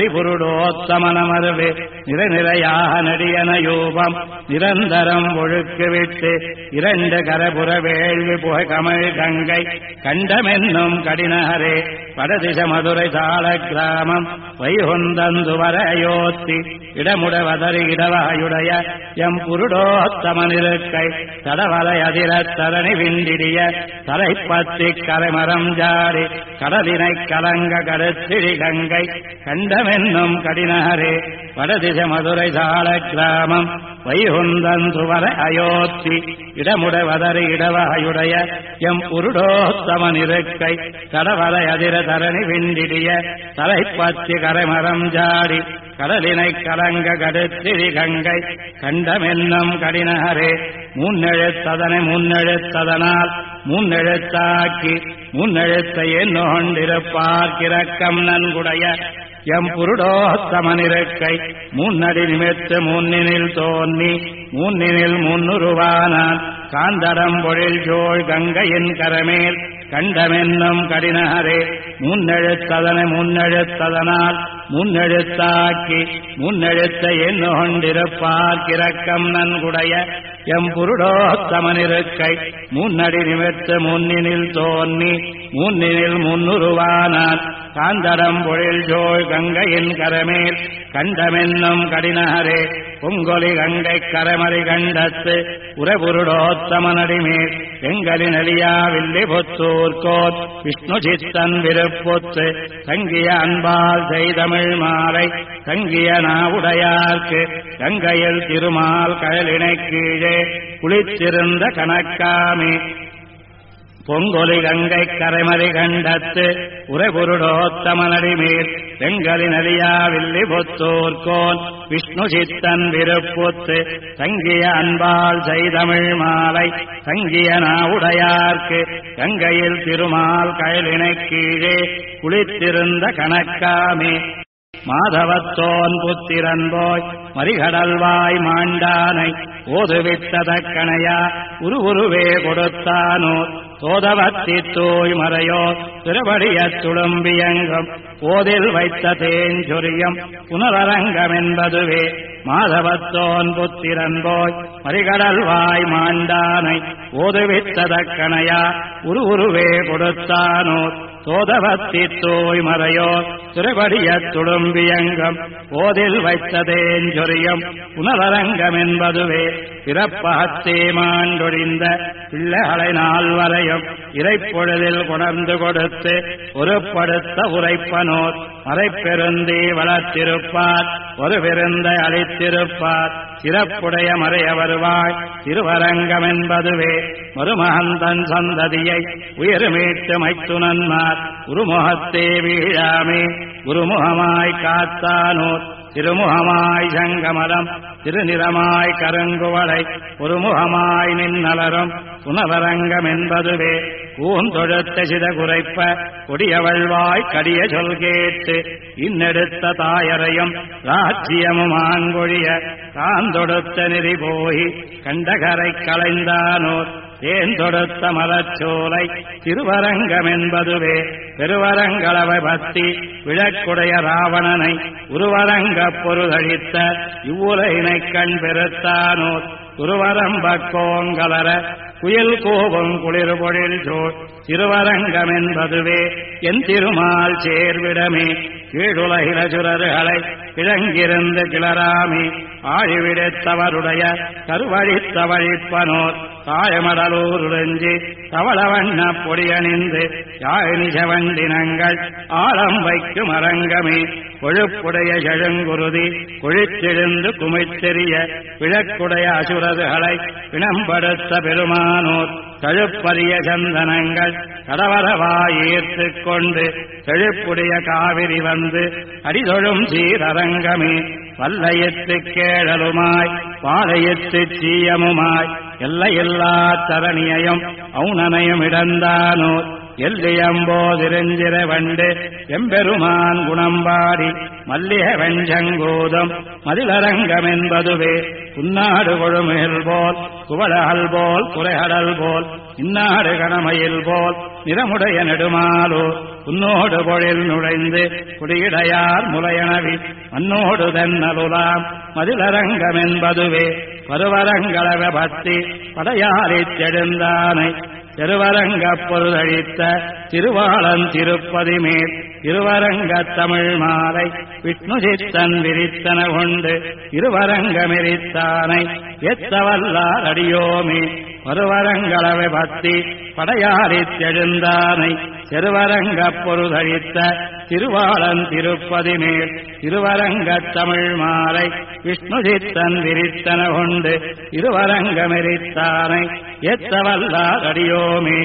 அரிபுருடோத்தமனமருவே நிறநிறையாக நடியனயூபம் நிரந்தரம் ஒழுக்கு விட்டு இரண்டு கரபுற வேள்வி புகை கமிழ் கங்கை கண்டமென்னும் கடினாரே வடதிச மதுரை சால கிராமம் வைகுந்தந்துவர அயோத்தி இடமுடவதறி இடவாயுடைய எம் புருடோத்தமனிருக்கை தடவலை அதிர தரணி விண்டிடிய தலைப்பத்தி கரைமரம் ஜாடி கடலினை கலங்க கருத்திழி கங்கை கண்டமென்னும் கடினாரே வடதிச மதுரை சால கிராமம் வைகுந்தந்துவர அயோத்தி இடமுடவதறி இடவாயுடைய எம் புருடோத்தமனிருக்கை தடவலை அதிர தரணி விண்டிடிய தலைப்பத்தி கரைமரம் ஜாடி கடலினை கலங்க கடுத்திரி கங்கை கண்டமென்னும் கடினாரே முன்னெழுத்ததனை முன்னெழுத்ததனால் முன்னெழுத்தாக்கி முன்னெழுத்தை என்னொண்டிருப்பார் கிரக்கம் நன்குடைய எம் புருடோத்தமனிருக்கை முன்னடி நிமித்து முன்னினில் தோன்னி முன்னினில் முன்னுருவானான் காந்தடம் பொழில் ஜோழ் கங்கையின் கரமேல் கண்டமென்னும் கடினாரே முன்னெழுத்ததனை முன்னெழுத்ததனால் முன்னெழுத்தாக்கி முன்னெழுத்தை என்னொண்டிருப்பார் கிரக்கம் நன்குடைய எம் புருடோத்தமனிருக்கை முன்னடி நிமித்து முன்னினில் தோன்னி முன்னினில் முன்னுருவானான் காந்தடம் பொழில் ஜோழ் கங்கையின் கரமேல் கண்டமென்னும் கடினாரே பொங்கொலி கங்கை கரமறி கண்டத்து உரபுருடோத்தமனடிமேல் எங்களின் அலியா வில்லி பொத்தூர்கோத் விஷ்ணு சித்தன் விருப்பொத்து தங்கிய அன்பால் செய்தமிழ் மாலை தங்கிய நாவுடையார்க்கு கங்கையில் திருமால் கழலினை கீழே குளித்திருந்த கணக்காமே பொங்கொலி கங்கை கரைமறி கண்டத்து உரைபுருடோத்தமனடிமேல் வெங்கலின் அலியா வில்லி பொத்தூர்கோன் விஷ்ணு சித்தன் விருப்பொத்து தங்கிய அன்பால் செய்தமிழ் மாலை தங்கிய நாவுடையார்க்கு கங்கையில் திருமால் கயலினை கீழே குளித்திருந்த கணக்காமே மாதவத்தோன் புத்திரன் போய் மறிகடல்வாய் மாண்டானை ஓதுவித்ததக்கணையா உருவே கொடுத்தானோ தோதவத்தி தூய் மறையோ திருபடிய துளும்பியங்கம் ஓதில் வைத்த தேஞ்சொரியம் புனரரங்கம் என்பதுவே மாதவத்தோன் புத்திரன் போய் மறிகடல்வாய் மாண்டானை ஓதுவித்ததக்கணையா உருவே கொடுத்தானோ தோதவத்தி தூய் மறையோ திருபடிய துளும்பியங்கம் ஓதில் வைத்ததேஞ்சொரியம் புனரரங்கம் என்பதுவே பிறப்பகத்தே மாண்டொழிந்த பிள்ளைகளை நால்வரையும் இறைப்பொழுதில் கொணர்ந்து கொடுத்து ஒருப்படுத்த உரைப்பனோர் மறைப்பெருந்தே வளர்த்திருப்பார் ஒரு விருந்தை அளித்திருப்பார் சிறப்புடைய மறைய வருவாய் திருவரங்கம் என்பதுவே மருமகந்தன் சந்ததியை உயிர்மீட்டு மைத்துனன்மார் உருமுகத்தே வீழாமே குருமுகமாய் காத்தானோர் திருமுகமாய் சங்கமலம் திருநிறமாய் கருங்குவளை ஒருமுகமாய் நின்னலரும் புனவரங்கம் என்பதுவே கூந்தொழுத்த சித குறைப்ப கொடியவள்வாய் கடிய சொல் கேட்டு இன்னெடுத்த தாயரையும் ராஜ்யமும் ஆங்கொழிய காந்தொடுத்த நெறி போய் கண்டகரை களைந்தானோர் தேந்தொடுத்த மலச்சோலை திருவரங்கம் என்பதுவே பெருவரங்களவை பக்தி விளக்குடைய ராவணனை உருவரங்கப் பொருதழித்த இவ்வுலகினை கண் பெருத்தானோர் துருவரம்பக்கோங்கலர குயில் கோபம் குளிர் பொழில் சோழ் திருவரங்கம் என்பதுவே என் திருமால் சேர்விடமே கீழுலகில சுரர்களை கிழங்கிருந்து கிளராமே ஆழிவிடுத்தவருடைய கருவழித்த வழிப்பனோர் தாயமடலூருடைஞ்சி தவள வண்ண பொடியணிந்து யாழினிச வண்டினங்கள் ஆழம் வைக்கும் அரங்கமே கொழுப்புடைய செழுங்குருதி கொழித்தெழுந்து குமித்தெறிய விளக்குடைய அசுரதுகளை பிணம்படுத்த பெருமானோர் தழுப்பரிய சந்தனங்கள் கடவரவாயீர்த்துக் கொண்டு செழுப்புடைய காவிரி வந்து அடிதொழும் சீரரங்கமே வல்லையத்து கேழலுமாய் பாளையத்து சீயமுமாய் எல்லையில்லா தரணியையும் அவுணனையும் இடந்தானோர் எல்லியம்போதிருஞ்சிர வண்டு எம்பெருமான் குணம்பாடி மல்லிய வெஞ்சங்கூதம் மதிலரங்கம் என்பதுவே உன்னாடு கொழுமில் போல் குவளகல் போல் குறைகடல் போல் இன்னாடு கணமயில் போல் நிறமுடைய நெடுமாலோ உன்னோடு பொழில் நுழைந்து குடியிடையார் முலையனவி மண்ணோடு தென்னலுலாம் மதிலரங்கம் என்பதுவே பருவரங்களவ பக்தி படையாரித் தெழுந்தானை திருவரங்கப் பொருதழித்த திருவாளன் திருப்பதி மேல் திருவரங்கத் தமிழ் மாலை விஷ்ணு சித்தன் விரித்தன கொண்டு இருவரங்கமெரித்தானை எத்தவல்லார் அடியோமே பருவரங்களவை பக்தி படையாரித் எழுந்தானை திருவரங்கப் பொருதழித்த திருவாளன் திருப்பதி மேல் திருவரங்கத் தமிழ் மாலை விஷ்ணு சித்தன் விரித்தன கொண்டு இருவரங்கமெரித்தானை எத்தவல்லார் அடியோமே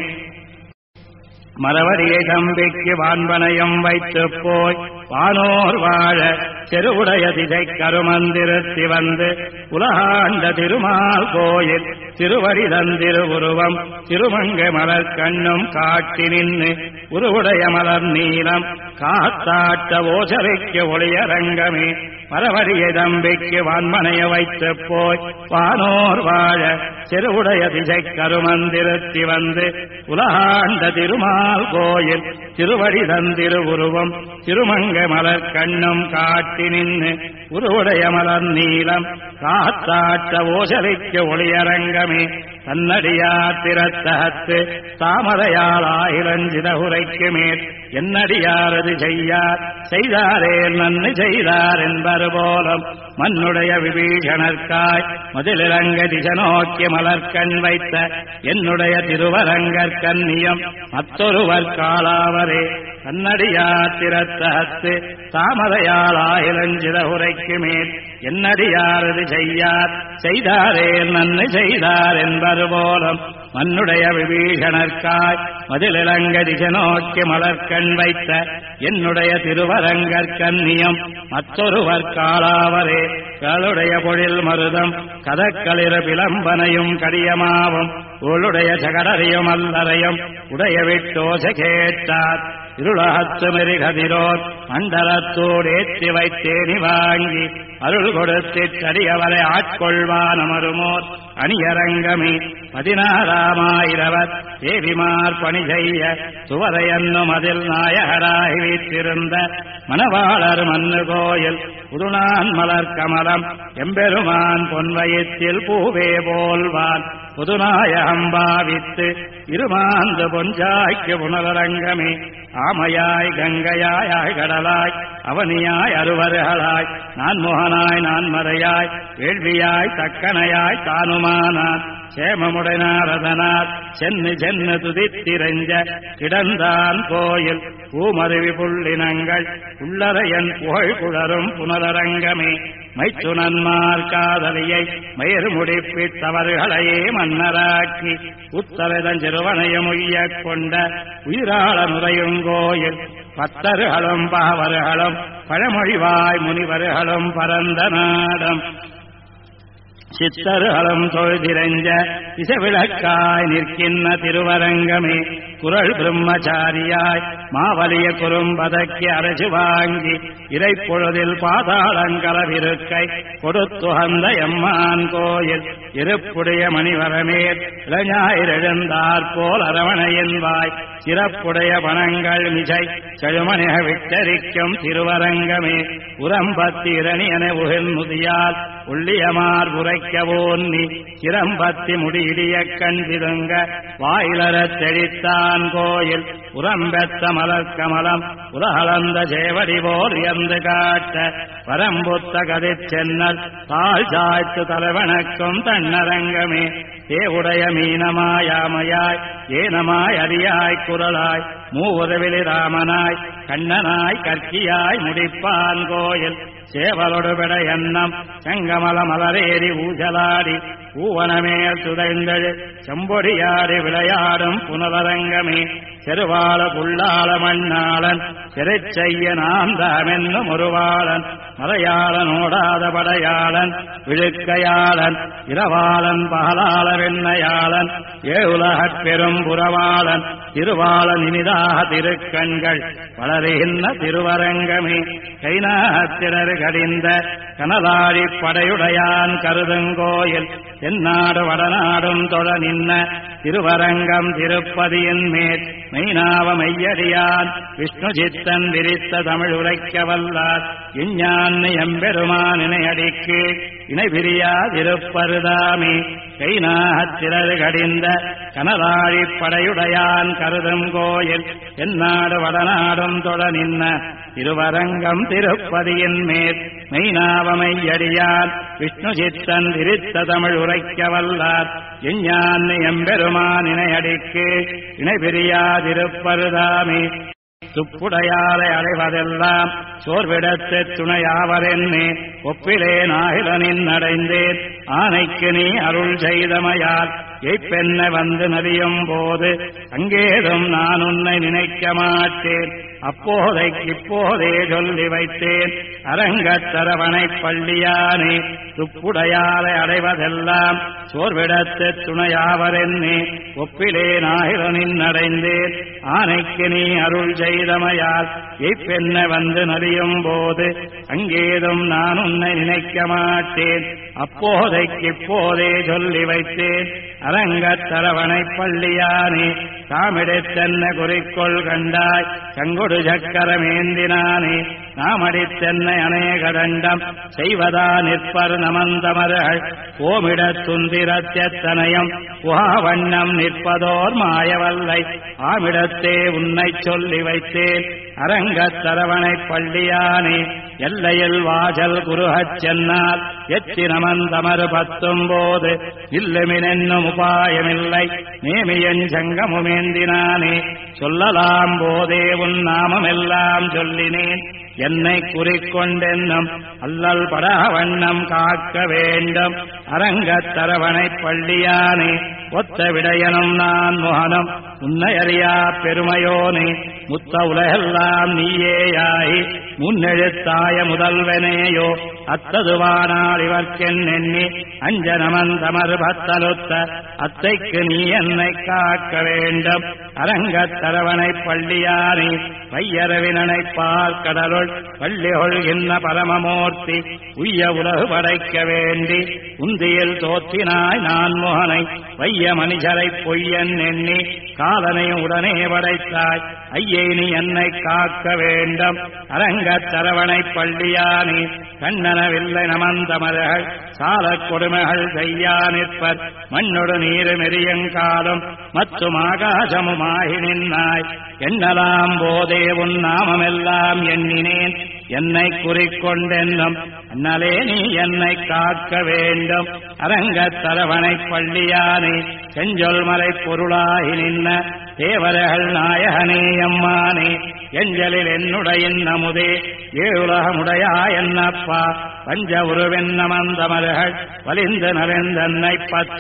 மரவரியை தம்பிக்கு வான்பனையும் வைத்துப் போய் வானோர் வாழ செருவுடைய திசை கருமந்திருத்தி வந்து உலகாண்ட திருமால் கோயில் திருவடி தந்திருவுருவம் திருமங்கை மலர் கண்ணும் காட்டி நின்று உருவுடைய மலர் நீளம் காத்தாட்ட ஓசரைக்கு ஒளியரங்கமே மரவரியை தம்பிக்கு வான்மனைய வைத்துப் போய் வானோர் வாழ செருவுடைய திசை கருமந்திருத்தி வந்து உலகாண்ட திருமால் கோயில் திருவடி தந்திருவுருவம் திருமங்கை மலர் கண்ணும் காட்டி நின்று உருவுடைய மலர் நீளம் காத்தாட்ட ஓசரைக்கு ஒளியரங்கமே தன்னடியார் திறத்தகத்து தாமரையால் ஆயிரஞ்சித உரைக்கு மேல் என்னடியாரது செய்யார் செய்தாரே நன்னு செய்தார் என்பது போலும் மன்னுடைய விபீஷணர்காய் மதிலிறங்க திசை நோக்கி மலர்கண் வைத்த என்னுடைய திருவரங்கற் கன்னியம் மற்றொருவர் காலாவரே தன்னடியார் திறத்தகத்து தாமரையால் ஆயிரஞ்சித உரைக்கு மேல் என்னடியாரது செய்யார் செய்தாரே நன்னு செய்தார் என்பது போலும் மன்னுடைய விபீஷணர்காய் மதிலிறங்க திசை நோக்கி மலர்கண் வைத்த என்னுடைய திருவரங்கற் கன்னியம் மற்றொருவர் காலாவரே களுடைய பொழில் மருதம் கதக்களிர பிளம்பனையும் கடியமாவும் உளுடைய சகடரையும் அல்லறையும் உடைய விட்டோச கேட்டார் இருளகத்து மெருகதிரோர் மண்டலத்தோடு ஏற்றி வைத்தேனி வாங்கி அருள் கொடுத்து தடியவரை ஆட்கொள்வான் அமருமோர் அணியரங்கமே 16,000 தேவிமார் பணி செய்ய சுவரையன்னும் அதில் நாயகராய் வீற்றிருந்த மணவாளர் மண்ணு கோயில் புதுநான் மலர் கமலம் எம்பெருமான் பொன்வயிற்றில் பூவே போல்வான் புதுநாயகம் பாவித்து இருமாந்து பொஞ்சாய்க்கு புனரங்கமே ஆமையாய் கங்கையாய் கடலாய் அவனியாய் அருவர்களாய் நான் முகனாய் நான் மறையாய் வேள்வியாய் தக்கனையாய் தானுமானான் சேமமுடனாரதனார் சென்னு சென்னு துதித்திரஞ்ச கிடந்தான் கோயில் பூமருவி புள்ளினங்கள் உள்ளறையன் புகழ் குழரும் புனரங்கமே மைத்துனன்மார் காதலியை மயிர் முடிப்பித்தவர்களையே மன்னராக்கி உத்தரதன் சிறுவனையும் உய்யக் கொண்ட உயிராள நுரையுங்கோயில் பத்தர்களும் பாவர்களும் பழமொழிவாய் முனிவர்களும் பரந்த நாடம் சித்தர்களும் தொழுதிரஞ்ச இசவிளக்காய் நிற்கின்ற திருவரங்கமே குரல் பிரம்மச்சாரியாய் மாவலிய குறும்பதக்கி அரசு வாங்கி இறைப்பொழுதில் பாதாளங்கலவிருக்கை கொடுத்துகந்த எம்மான் கோயில் இருப்புடைய மணிவரமேல் இளஞாயிரெழுந்தாற்போல் அரவணையன்வாய் சிறப்புடைய பணங்கள் மிசை செழுமணிக விட்டரிக்கும் திருவரங்கமே உரம்பத்தி இரணியன உகில் முதியால் உள்ளியமார் உரைக்கவோன்னி சிரம்பத்தி முடியிடிய கண் பிதுங்க வாயிலரத் தெளித்தான் கோயில் உரம்பெத்த மலர் கமலம் உலகளந்த சேவடி போல் எந்து காட்ட வரம்புத்த கதிர் சென்னல் தாழ் சாய்த்து தலைவணக்கும் தன்னரங்கமே தேவுடைய மீனமாயாமையாய் ஏனமாய் அரியாய் குரலாய் மூவுறவிலி ராமனாய் கண்ணனாய் கற்கியாய் முடிப்பான் கோயில் சேவலொடு விட எண்ணம் செங்கமல மலரேறி ஊசலாடி பூவனமேல் துதைந்தழு செம்பொடியாடி விளையாடும் புனரங்கமே செருவாள புள்ளாள மண்ணாளன் சிறைச்செய்ய நாந்தாமென்னும் ஒருவாளன் மலையாளன் ஓடாத படையாளன் விழுக்கையாளன் இரவாளன் பகலாள வெண்ணையாளன் ஏவுலகப் பெரும் புறவாளன் திருவாளன் இனிதாக திருக்கண்கள் வளருகின்ற திருவரங்கமே கைநாத்திரர் கடிந்த கனலாழி படையுடையான் கருதுங்கோயில் தென்னாடு வடநாடும் தொழ நின்ன திருவரங்கம் திருப்பதியின் மேல் மெய்னாவ மையடியான் விஷ்ணு சித்தன் விரித்த தமிழ் உரைக்க வல்லார் இஞ்ஞான்னு எம்பெருமான் இணையடிக்கு இணை பிரியாதிருப்பருதாமே கைநாத்திரர் கடிந்த கனலாழி படையுடையான் கருதும் கோயில் தென்னாடு வடநாடும் தொழ நின்ன திருவரங்கம் திருப்பதியின் மேல் மெய்னாவமையடியான் விஷ்ணு சித்தன் விரித்த தமிழ் உரைக்க வல்லார் எஞ்ஞான்னு எம்பெருமான் இணையடிக்கு இணை பிரியாதிருப்பருதாமே துப்புடையாரை அடைவதெல்லாம் சோர்விடத்து துணையாவரென்னே ஒப்பிலேன் ஆகிலனின் அடைந்தேன் ஆனைக்கு நீ அருள் செய்தமையால் எய்ப்பெண்ண வந்து நதியும் போது அங்கேதும் நான் உன்னை நினைக்க மாட்டேன் அப்போதைக்கு இப்போதே சொல்லி வைத்தேன் அரங்கத்தரவனை பள்ளியானே துப்புடையாரை அடைவதெல்லாம் சோர்விடத்து துணையாவரென்னே ஒப்பிலேன் ஆகிலனின் அடைந்தேன் ஆனைக்கு நீ அருள் செய்தமையால் எய்ப்பெண்ண வந்து நதியும் போது அங்கேதும் நான் உன்னை நினைக்க மாட்டேன் அப்போதைக்கு இப்போதே சொல்லி வைத்தேன் அரங்கத்தரவனை பள்ளியானே தாமிடத்தென்ன குறிக்கோள் கண்டாய் சங்கொடு சக்கரமேந்தினானே நாமடித்தென்னை அநேக தண்டம் செய்வதா நிற்பர் நமந்தமர்கள் ஓமிடத் துந்திரத்தெத்தனையும் புகாவண்ணம் நிற்பதோர் மாயவல்லை ஆமிடத்தே உன்னை சொல்லி வைத்தேன் அரங்கத்தரவனை பள்ளியானே எல்லையில் வாசல் குருகச் சென்னால் எத்தினமந்தமறு பத்தும் போது இல்லுமினென்னும் உபாயமில்லை நேமியன் சங்கமுமேந்தினானே சொல்லலாம் போதே உன் நாமமெல்லாம் சொல்லினேன் என்னை குறிக்கொண்டென்னும் அல்லல் படவண்ணம் காக்க வேண்டும் அரங்கத்தரவனை பள்ளியானே ஒத்த விடையனும் நான் முகனும் உன்னை அறியா பெருமையோனே முத்த உலகெல்லாம் நீயேயாகி முன்னெழுத்தாய முதல்வனேயோ அத்ததுவானால் இவர்க்கென் எண்ணி அஞ்சனமந்தமர் பத்தலுத்த அத்தைக்கு நீ என்னை காக்க வேண்டும் அரங்கத்தரவனை பள்ளியானே வையரவினனை பார்க்கடலுள் பள்ளிகொள்கின்ற பரமமூர்த்தி உய்ய உலகு படைக்க வேண்டி உந்தியில் தோற்றினாய் நான் முகனை வைய மனிதரை பொய்யன் எண்ணி காலனை உடனே படைத்தாய் ஐயை நீ என்னை காக்க வேண்டும் அரங்கத்தரவனை பள்ளியானே கண்ணனவில்லை நமந்தமர்கள் சாலக் கொடுமைகள் செய்யா நிற்பர் மண்ணொடு நீரு மெறியங்காலும் மற்றும் ஆகாசமுமாகி நின்னாய் எண்ணலாம் போதே உன் நாமமெல்லாம் எண்ணினேன் என்னை குறிக்கொண்டென்னும் அண்ணலே நீ என்னை காக்க வேண்டும் அரங்கத்தரவனை பள்ளியானே செஞ்சொல் மலை பொருளாகி நின்ன தேவர்கள் நாயகனே அம்மானே எஞ்சலில் என்னுடைய நமுதே ஏழுலகமுடையா என்னப்பா பஞ்ச உருவென்னமந்தமர்கள் வலிந்து நலிந்தன்னை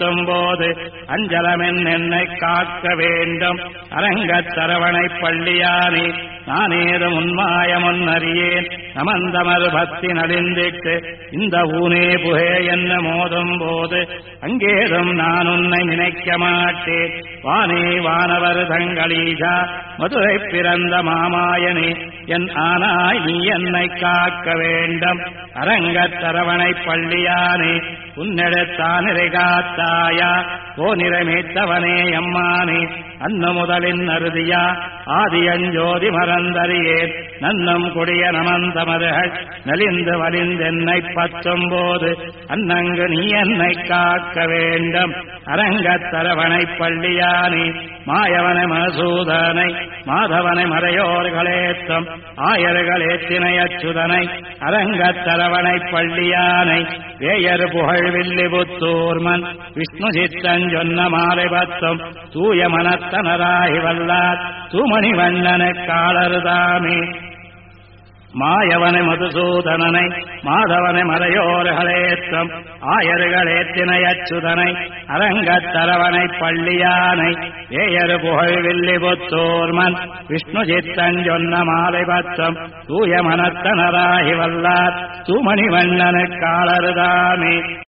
19 அஞ்சலமென் என்னை காக்க வேண்டும் அரங்கத்தரவனை பள்ளியானே நானேதும் உன்மாயமுன் அறியேன் நமந்தமர் பக்தி நலிந்திட்டு இந்த ஊனே புகே என்ன மோதும் போது அங்கேதும் நான் உன்னை நினைக்க மாட்டேன் வானே வானவர் தங்களீஷா மதுரை பிறந்த மாமாயனே என் ஆனாய் நீ என்னை காக்க வேண்டும் அரங்கத்தரவனை பள்ளியானே உன்னெடுத்தானிரை காத்தாயா ஓ நிறைமேத்தவனே அம்மானே அன்னு முதலின் அறுதியா ஆதியஞ்சோதி மறந்தறியேன் நன்னம் கொடிய நமந்தமர்கள் நலிந்து வலிந்தென்னை 19 அன்னங்கு நீ என்னை காக்க வேண்டும் அரங்கத்தரவனை பள்ளியானே மாயவனை மசூதனை மாதவனை மறையோர்களேத்தம் ஆயர்களேத்தினை அச்சுதனை அரங்கத்தரவனை பள்ளியானை வேயர் புகழ் வில்லிபுத்தூர்மன் விஷ்ணு சித்தஞ்சொன்ன மாலை 10 தூய மனத்தனராகி வல்லார் தூமணி வண்ணனு காலருதாமே மாயவனை மதுசூதனனை மாதவனை மறையோர்களேத்தம் ஆயர்களேத்தினை அச்சுதனை அரங்கத்தரவனை பள்ளியானை வேயர் புகழ் வில்லிபுத்தூர்மன் விஷ்ணு சித்தஞ்சொன்ன மாலை 10 தூய மனத்தனராகி வல்லார் தூமணி வண்ணனு காலருதாமே